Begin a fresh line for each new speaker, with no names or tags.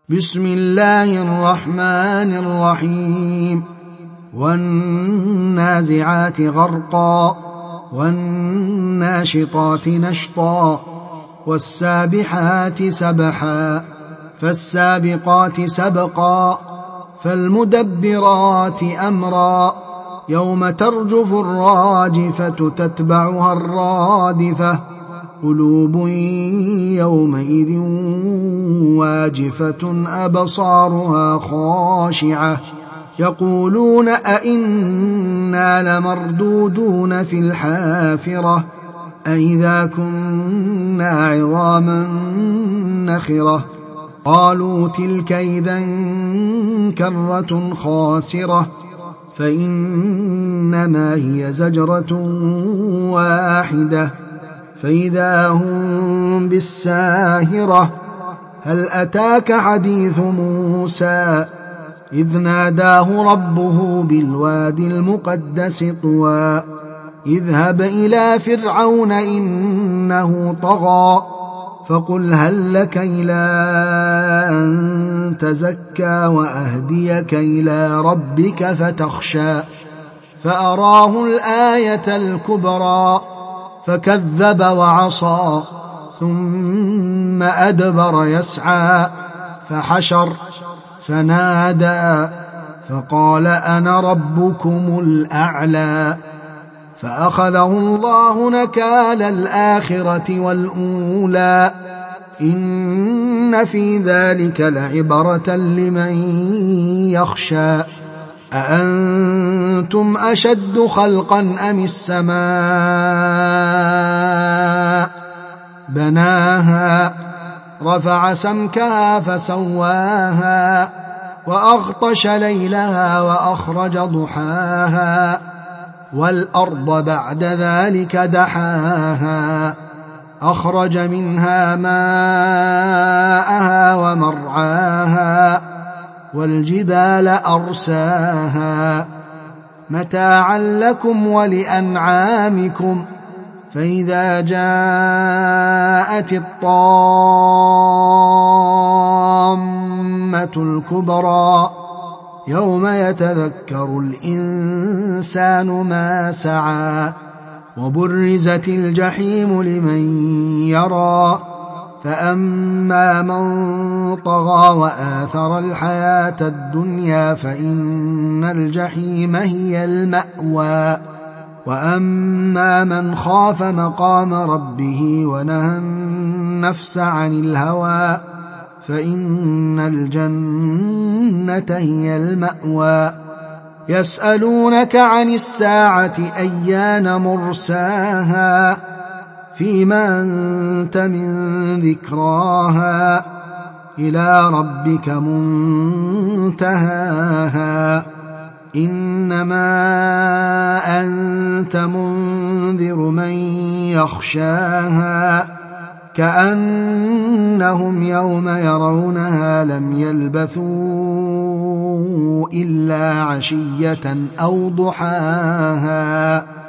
بسم الله الرحمن الرحيم والنازعات غرقا والناشطات نشطا والسابحات سبحا فالسابقات سبقا فالمدبرات أمرا يوم ترجف الراجفة تتبعها الرادفة قلوب يومئذ واجفة أبصارها خاشعة يقولون أئنا لمردودون في الحافرة أئذا كنا عظاما نخرة قالوا تلك إذا كرة خاسرة فإنما هي زجرة واحدة فإذا هم بالساهرة هل أتاك حديث موسى إذ ناداه ربه بالوادي المقدس طوى اذهب إلى فرعون إنه طغى فقل هل لك إلى أن تزكى وأهديك إلى ربك فتخشى فأراه الآية الكبرى فكذب وعصى ثم أدبر يسعى فحشر فنادى فقال أنا ربكم الأعلى فأخذه الله نكال الآخرة والأولى إن في ذلك لعبرة لمن يخشى أأنتم أشد خلقا أم السماء بناها رفع سمكها فسواها وأغطش ليلها وأخرج ضحاها والأرض بعد ذلك دحاها أخرج منها ماءها ومرعاها والجبال أرساها متاعا لكم ولأنعامكم فإذا جاءت الطامة الكبرى يوم يتذكر الإنسان ما سعى وبرزت الجحيم لمن يرى فأما من طغى وآثر الحياة الدنيا فإن الجحيم هي المأوى وأما من خاف مقام ربه ونهى النفس عن الهوى فإن الجنة هي المأوى يسألونك عن الساعة أيان مرساها فيما أنت من ذكراها إلى ربك منتهاها إنما أنت منذر من يخشاها كأنهم يوم يرونها لم يلبثوا إلا عشية أو ضحاها